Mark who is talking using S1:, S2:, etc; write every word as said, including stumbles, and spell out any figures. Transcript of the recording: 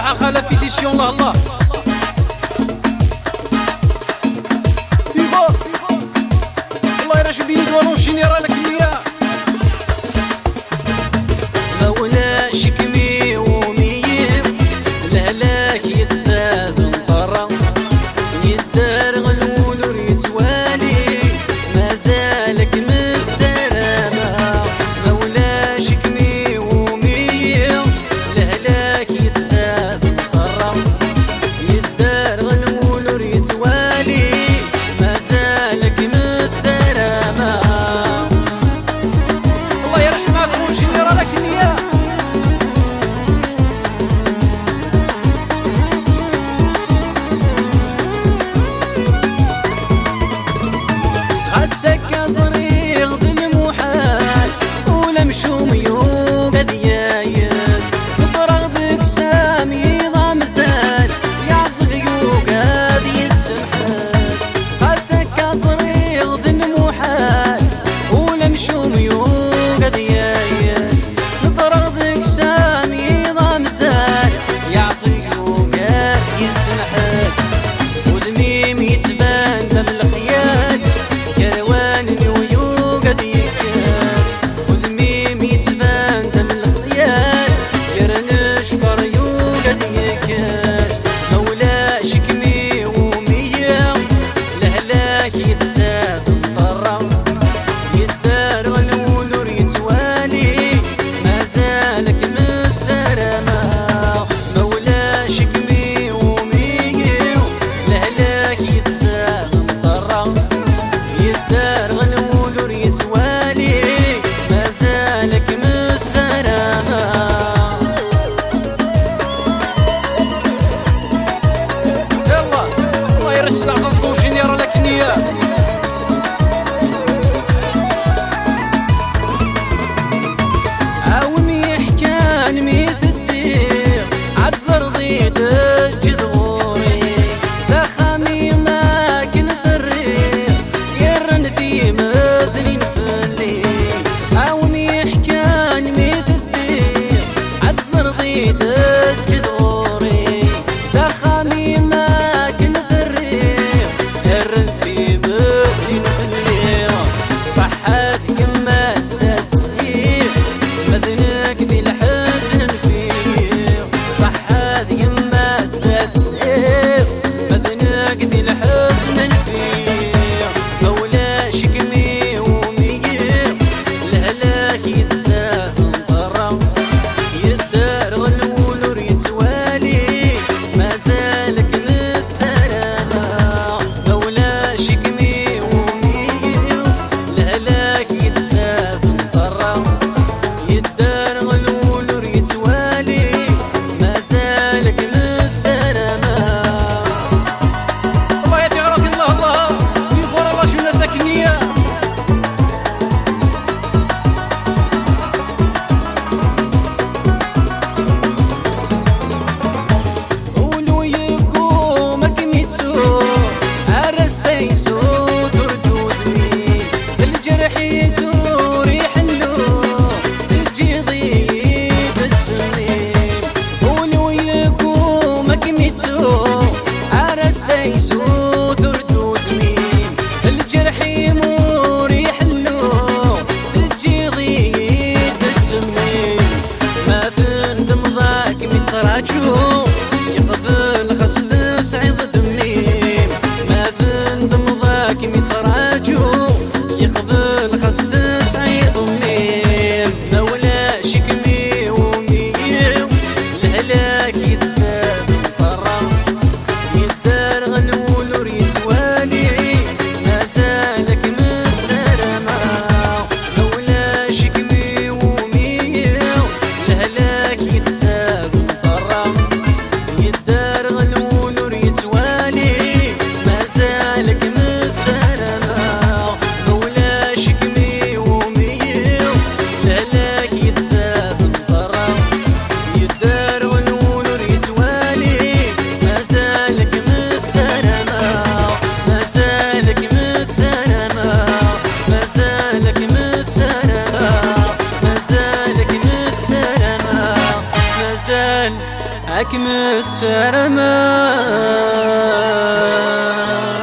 S1: مع خالة فيديسيون. الله الله فيغو الله يرجع بيني دوالون جينيرال كمية
S2: مولاش كمي وميم لهلاك يتساد نطرا يدار غلول يتوالي مازالك مسلامة. مولاش كمي وميم لهلاك يتساد نطرا يدار غلول يتوالي مازالك مسلامة.
S1: الله يرجع مع دوالون جينيرال كمية
S2: خاصك صريغ بالمحال ولا مشوم يوم ديايس نطرغ بك سامي ضمزات يعزغ يوق هذه السمحات. خاصك صريغ بالمحال ولا مشوم يوم ديايس نطرغ بك سامي ضمزات يعزغ يوق هذه السمحات. ودميم يتبان دم الخيال كرواني ويوقد يكاس ودميم يتبان دم الخيال يرنش فر يوقد يكاس. مولاش كمي ومية لهلاك يتزاد نطرا يدار غلولور يتوالي مازالك مسلامة. مولاش كمي ومية لهلاك يتزاد نطرا يدار غلولور يتوالي مازالك مسلامة.
S1: يلا الله يرسل عزازكم جينيرال كنية
S2: عاوم يحكان ميت الدير عذر ضيد الجذوري سخامي ما كن ضرير يرن دي مذنين فلي. عاوم يحكان ميت الدير عذر ضيد الجذوري سخامي ما كن ضرير يرن دي مذنين فلي. صحات كما ساتسير مذنك دي الحزن فيه صحات يما ساتسير مذنك دي الحزن فيه. مولاش كمي ومية لهلاك يتزاد نطرا يدار غلولور يتوالي مازالك مسلامة. مولاش كمي ومية لهلاك يتزاد نطرا يدار غلولور يتوالي مازالك مسلامة.
S1: الله يعطي غرق الله الله يغفر الله شو ناس كنية
S2: قولوا يقوم كميتو عرسيسو تردودني الجرح يزور يحلو تجي ضيب السنين. قولوا يقوم كميتو عرسيسو تردودني الجرح يمور يحلو تجي ضيب السنين. ما ذندم ضاك متراجو يقبل خصب سعيد دمنين. ما ذندم ضاك متراجو يقبل خصب سعيد دمنين. مولاش كمي وميم لهلاك يتزاد نطرا يدار غلولور يتوالي مازالك مسلامة. مولاش كمي وميم لهلاك يتزاد نطرا حكم السرمان.